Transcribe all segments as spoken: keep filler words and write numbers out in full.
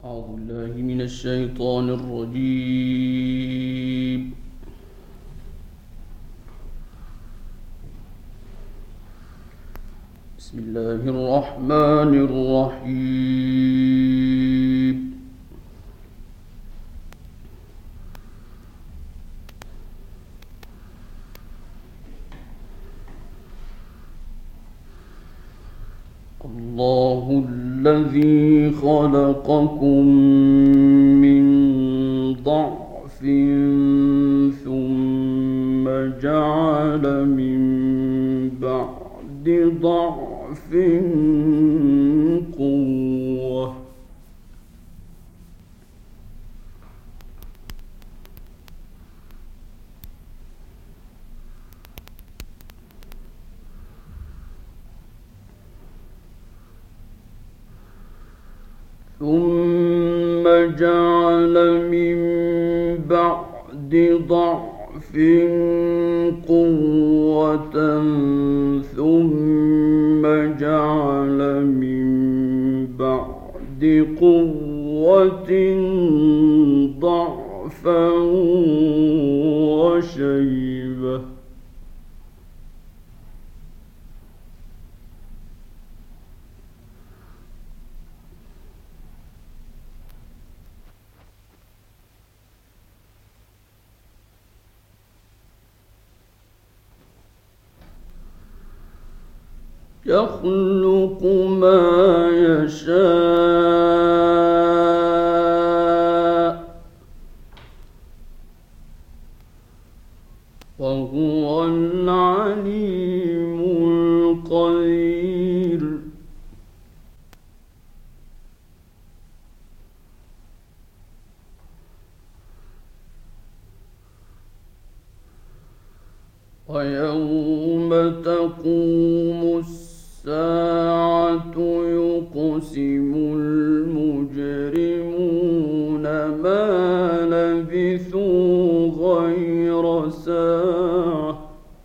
أعوذ بالله من الشيطان الرجيم. بسم الله الرحمن الرحيم. الله الذي خلقكم من ضعف ثم جعل من بعد ضعف قوة ثم جعل من بعد ضعف قوة ثم جعل من بعد قوة ضعفا وشيبة يخلق ما يشاء وهو العليم القدير. ويوم تقوم الساعة يقسم المجرمون ما لبثوا غير ساعة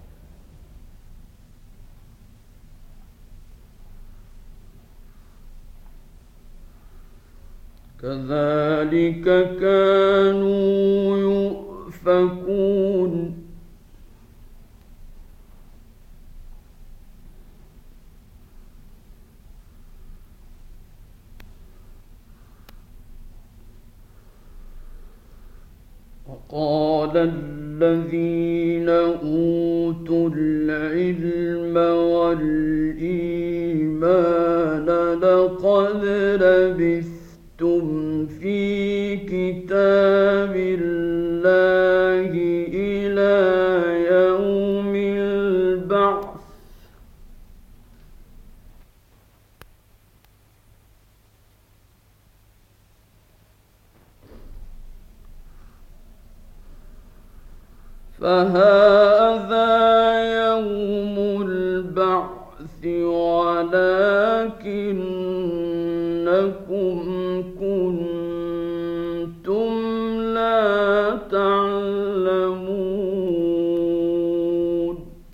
كذلك كانوا يؤفكون. وقال الذين أوتوا العلم والإيمان لقد لبثتم في كتاب الله إلى يوم البعث فهذا يوم البعث ولكنكم كنتم لا تعلمون.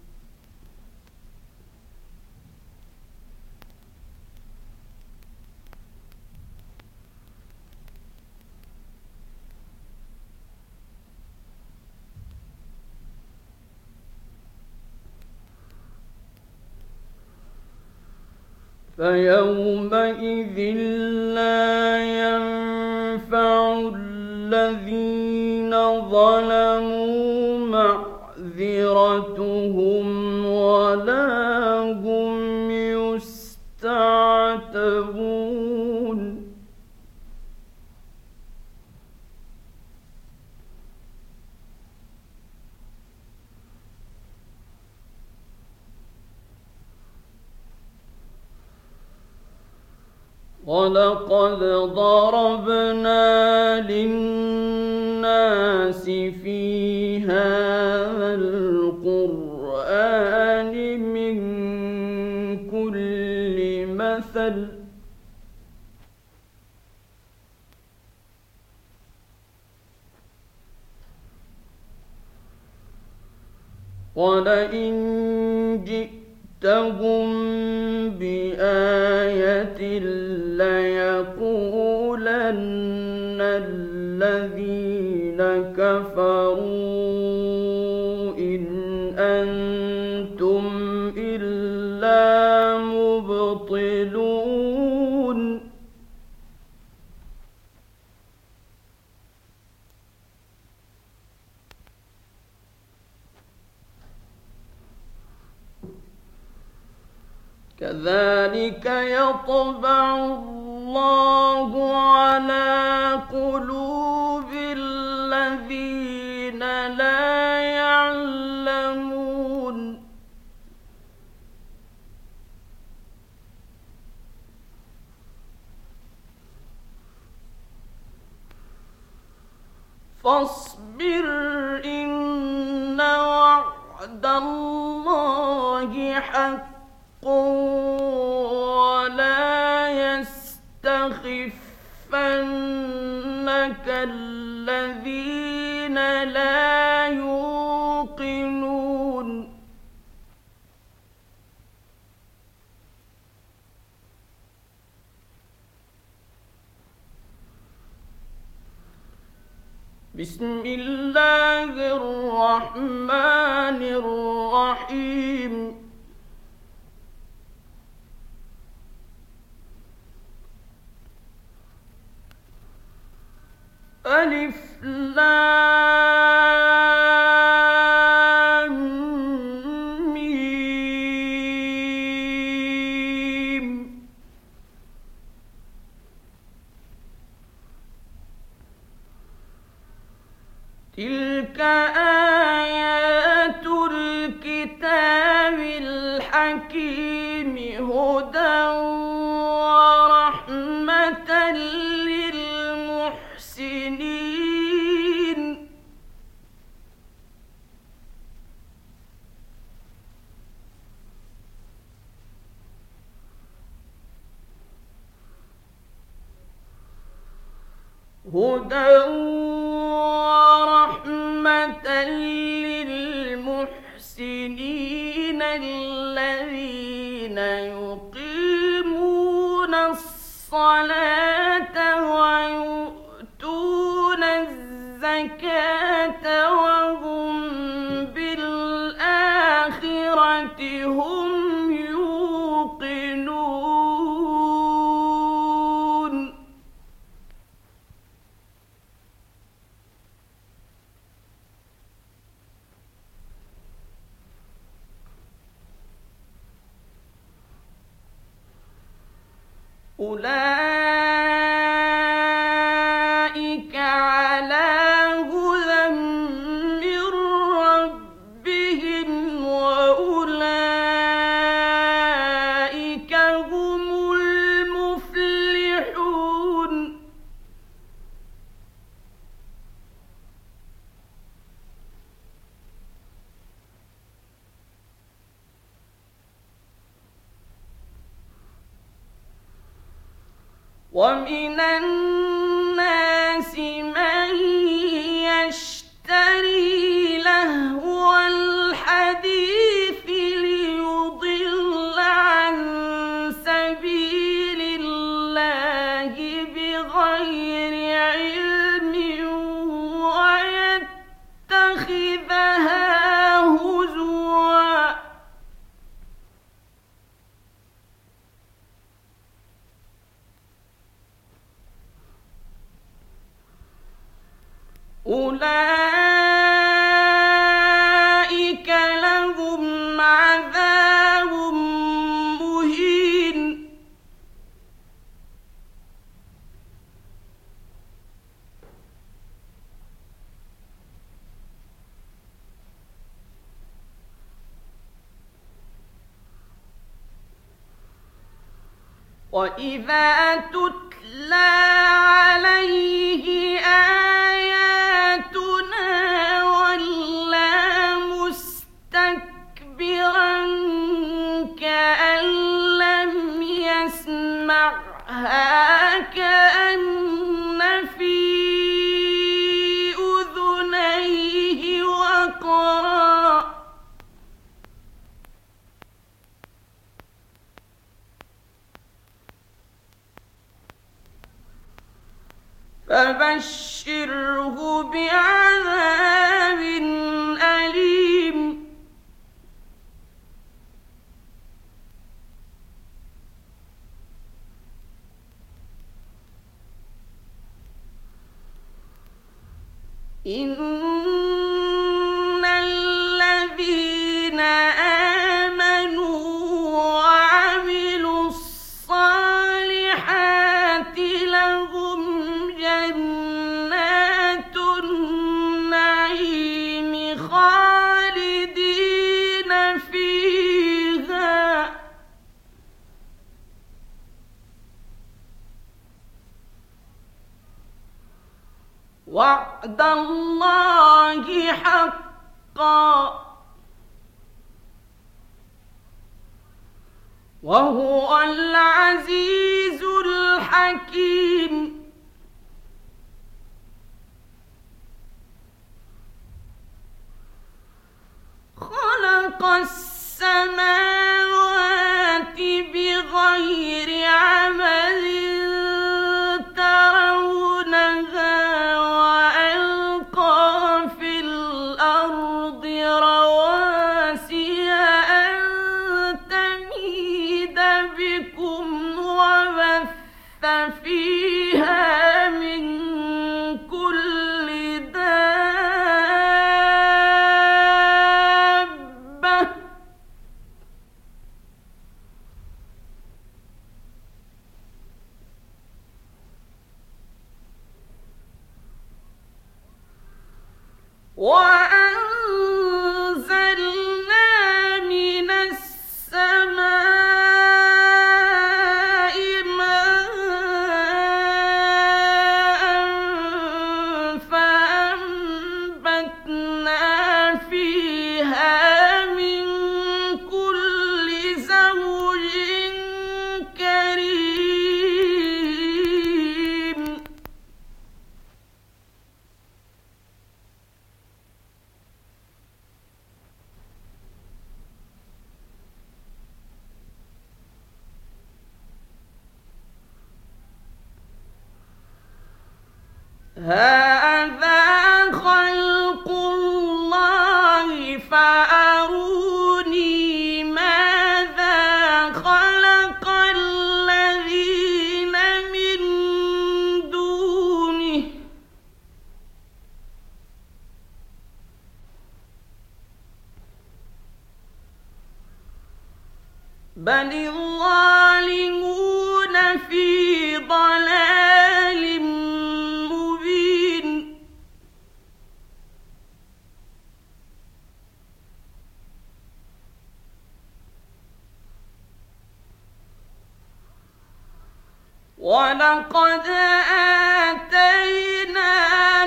فيومئذ لا ينفع الذين ظلموا معذرتهم ولا هم يستعتبون. ولقد ضربنا للناس في هذا القرآن من كل مثل ولئن جئتهم بآية ليقولن الذين كفروا إن أنتم إلا مبطلون كذلك يطبع الله على قلوب الذين لا يعلمون فاصبر إن وعد الله حق ولا يستخفنك الذين لا يوقنون بسم الله الرحمن الرحيم ألف لام ميم تلك آيات الكتاب الحكيم هدى ورحمة للمحسنين هدى ورحمة للمحسنين الذين يقيمون الصلاة ويؤتون الزكاة وهم بالآخرة هم يوقنون أولئك على هدى من ربهم وأولئك هم المفلحون ومن الناس من يشتري لهو الحديث ليضل عن سبيل الله بغير علم ويتخذها هزوا أولئك لهم عذاب مهين وإذا تتلى عليه آياتنا ولى مستكبرا كأن لم يسمعها كأن في أذنيه وقرا فبشره بعذاب أليم إن الذين آمنوا وعملوا الصالحات لهم جنات النعيم خالدين فيها وعد الله حقا وهو العزيز الحكيم خلق السماوات بغير عمد ترونها وألقى في الأرض رواسي أن تميد بكم وبث فيها من كل دابة وأنزلنا من السماء ماء فأنبتنا فيها من كل زوج كريم هذا خلق الله فأروني ماذا خلق الذين من دونه بل الظالمون في ضلال مبين ولقد آتينا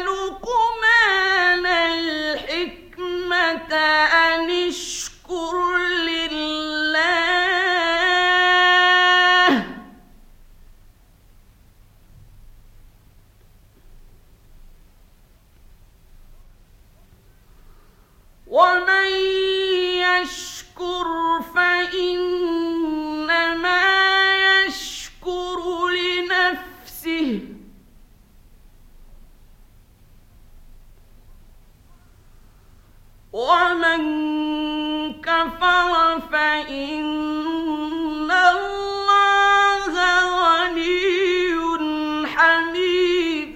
لقمان الحكمة أن اشكر لله ومن يشكر فإنما يشكر لنفسه ومن كفر فإن الله غني حميد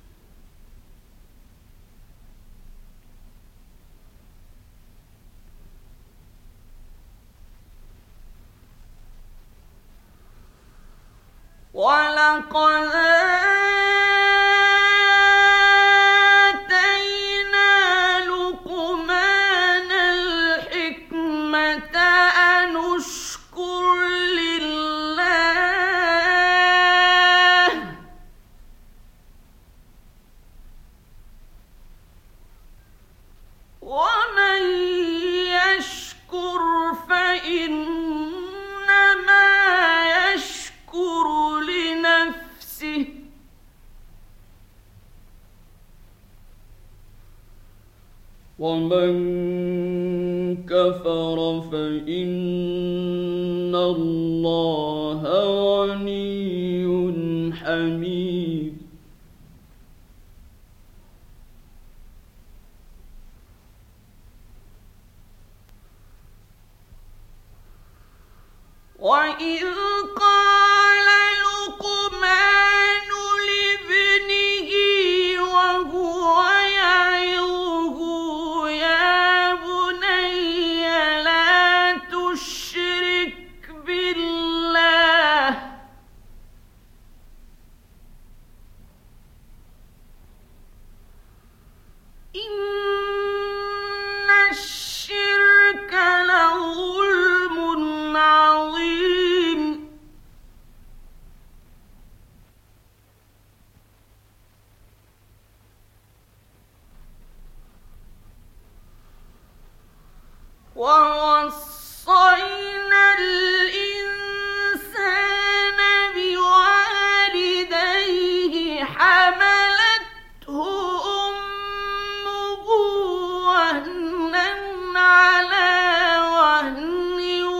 ولقد آتينا لقمان الحكمة أن اشكر لله ومن يشكر فإنما يشكر لنفسه ومن كفر فإن الله غني حميد وَإِذْ قَالَ لُقْمَانُ لِابْنِهِ وَهُوَ يَعِظُهُ يَا بُنَيَّ لَا تُشْرِكْ بِاللَّهِ إِنَّ الشِّرْكَ لَظُلْمٌ عَظِيمٌ. وَوَصَّيْنَا الْإِنسَانَ بِوَالِدَيْهِ حَمَلَتْهُ أُمُّهُ وَهْنًا عَلَىٰ وَهْنٍ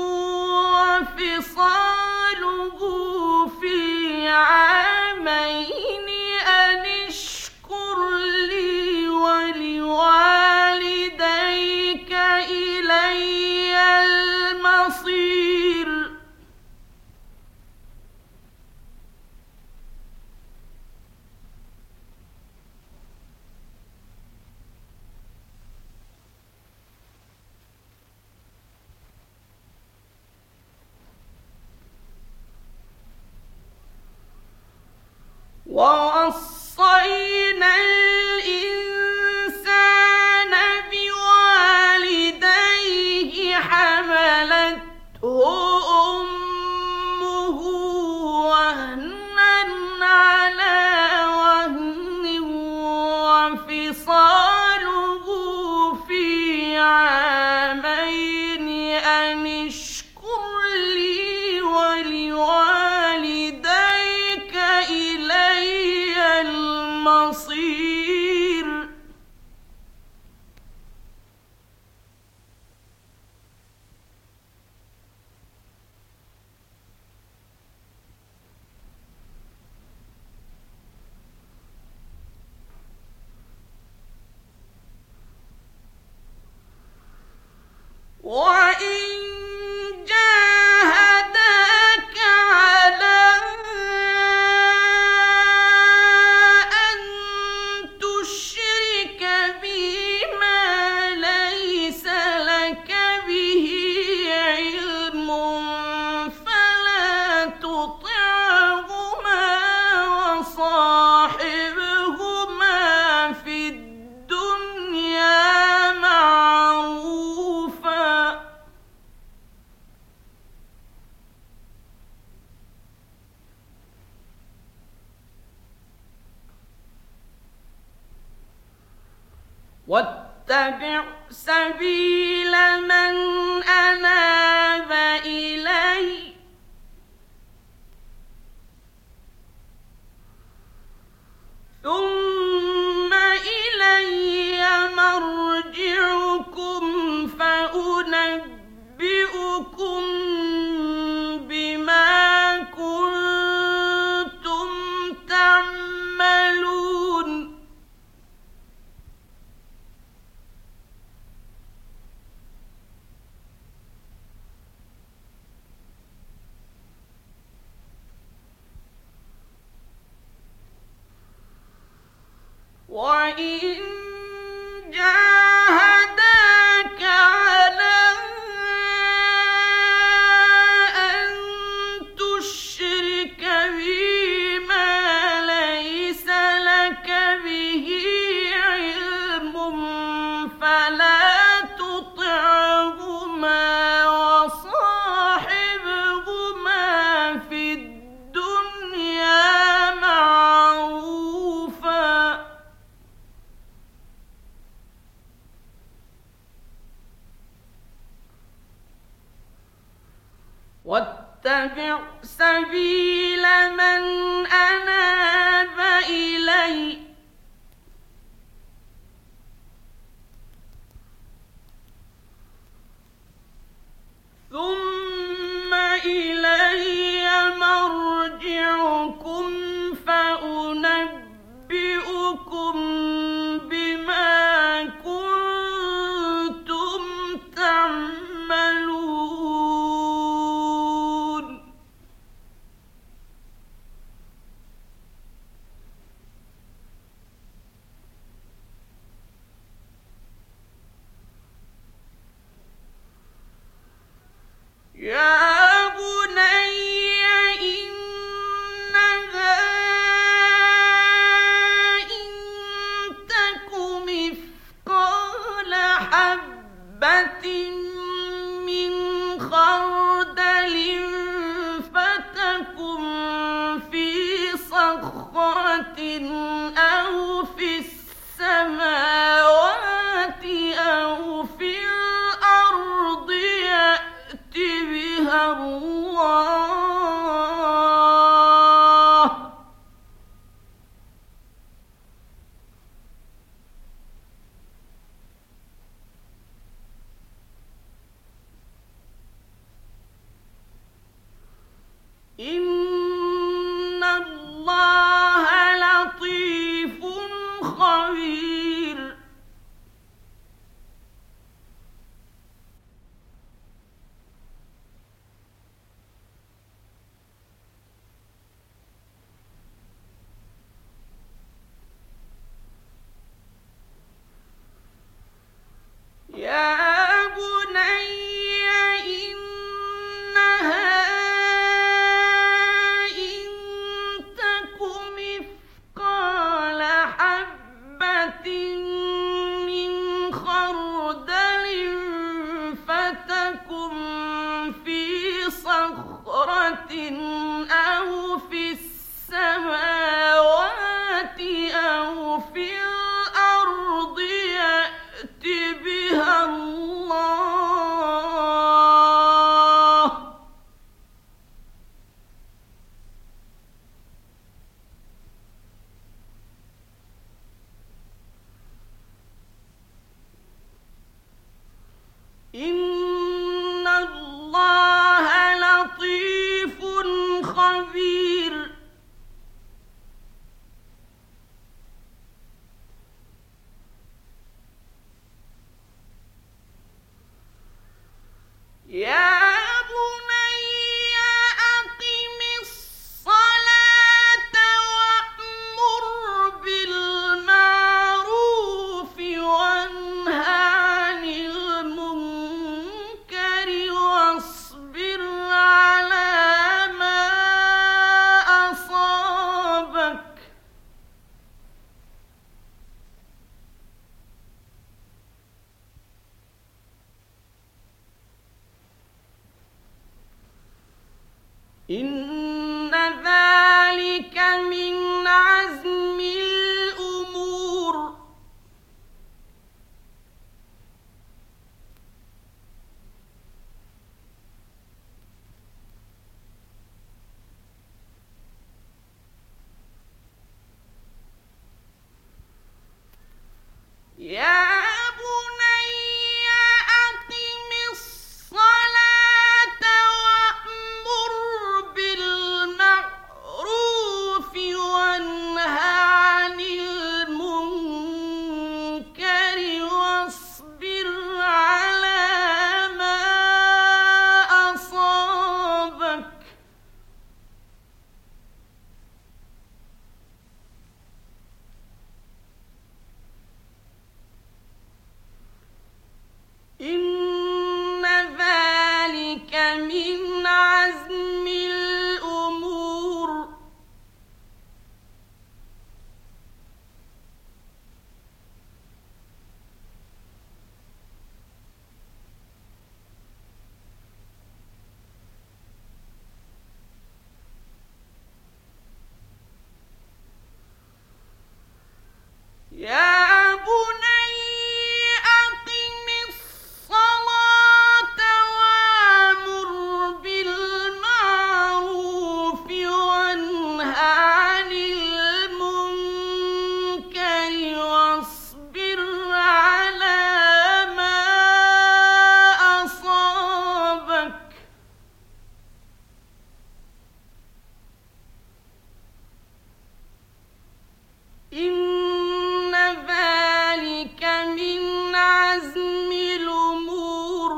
وَفِصَالُهُ فِي عَامَيْنِ أَنِ اشْكُرْ لِي وَلِوَالِدَيْكَ إِلَيَّ الْمَصِيرُ. وَوَصَّيْنَا الْإِنسَانَ بِوَالِدَيْهِ حَمَلَتْهُ أُمُّهُ وَهْنًا عَلَىٰ وَهْنٍ وَفِصَالُهُ فِي عَامَيْنِ أَنِ اشْكُرْ لِي وَلِوَالِدَيْكَ إِلَيَّ الْمَصِيرُ. وَإِن جَاهَدَاكَ عَلَىٰ أَن تُشْرِكَ بِي مَا لَيْسَ لَكَ بِهِ عِلْمٌ فَلَا تُطِعْهُمَا وَصَاحِبْهُمَا فِي الدُّنْيَا مَعْرُوفًا وَاتَّبِعْ سَبِيلَ مَنْ أَنَابَ إِلَيَّ ثُمَّ إِلَيَّ مَرْجِعُكُمْ فَأُنَبِّئُكُم بِمَا كُنتُمْ تَعْمَلُونَ. وَإِن جَاهَدَاكَ عَلَىٰ أَن تُشْرِكَ بِي مَا لَيْسَ لَكَ بِهِ عِلْمٌ فَلَا تُطِعْهُمَا وَصَاحِبْهُمَا فِي الدُّنْيَا مَعْرُوفًا وَاتَّبِعْ سَبِيلَ مَنْ أَنَابَ إِلَيَّ ثُمَّ إِلَيَّ مَرْجِعُكُمْ فَأُنَبِّئُكُم بِمَا كُنتُمْ تَعْمَلُونَ. أو في السماوات أو في الأرض يأت بها الله. إن الله لطيف خبير. يا بني إنها إن تك مثقال حبة من خردل فتكن في صخرة أو في السماوات أو في الأرض يأت بها الله. إن الله لطيف خبير. يا بني أقم الصلاة وأمر بالمعروف وانه عن المنكر واصبر على ما أصابك. إن ذلك من عزم الأمور. يا بني أقم الصلاة وأمر بالمعروف وانه عن المنكر واصبر على ما أصابك. إن ذلك من عزم الأمور. يا بني أقم الصلاة وأمر بالمعروف وانه عن المنكر واصبر على ما أصابك. إن ذلك من عزم الأمور.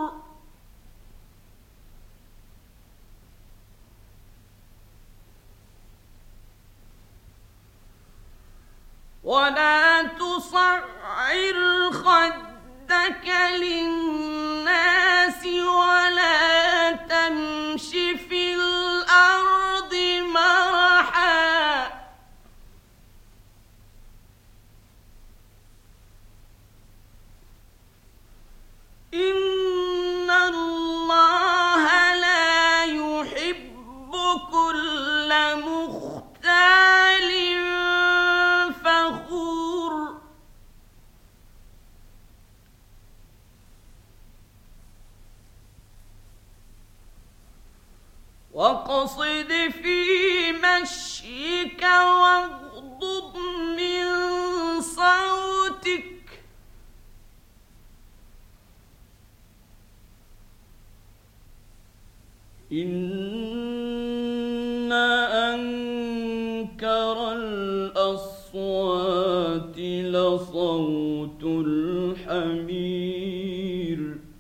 ولا تصعر خدك للناس ولا تمش في الأرض مرحا. إن الله لا يحب كل مختال واقصد في مشيك واغضض من صوتك إن أنكر الأصوات لصوت الحمير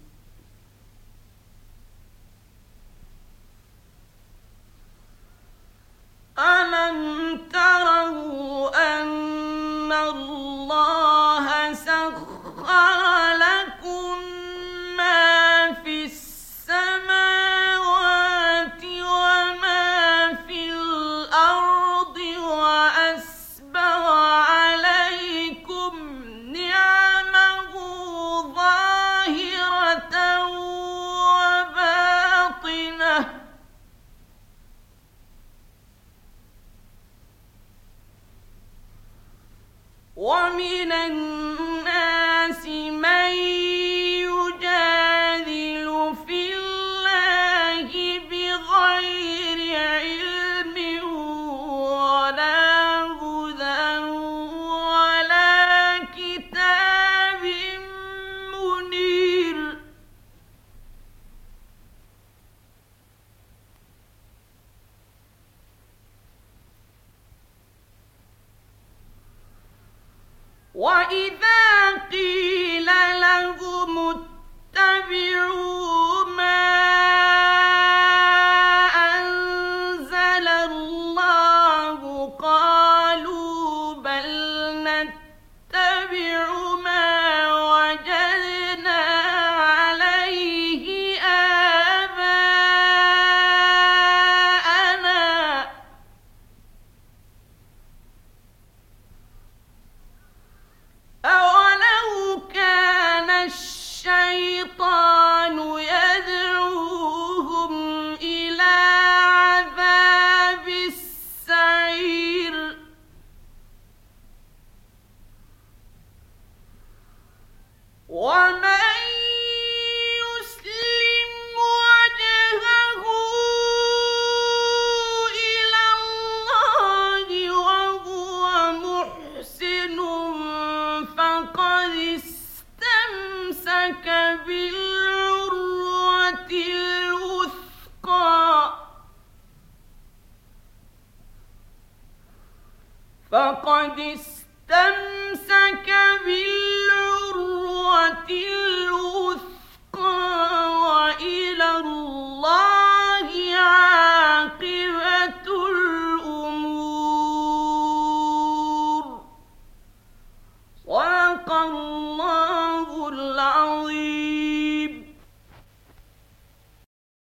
ألم تروا أن الله سخر لكم ما في السماوات وما في الأرض وأسبغ عليكم نعمه ظاهرة وباطنة ومن الناس من يجادل في الله بغير علم ولا هدى ولا كتاب منير وإذا قيل لهم اتبعوا ما أنزل الله قالوا بل نتبع ما وجدنا عليه آباءنا أولو كان الشيطان يدعوهم إلى عذاب السعير ومن يسلم وجهه إلى الله وهو محسن فقد استمسك بالعروة الوثقى فقد استمسك بالعروة الوثقى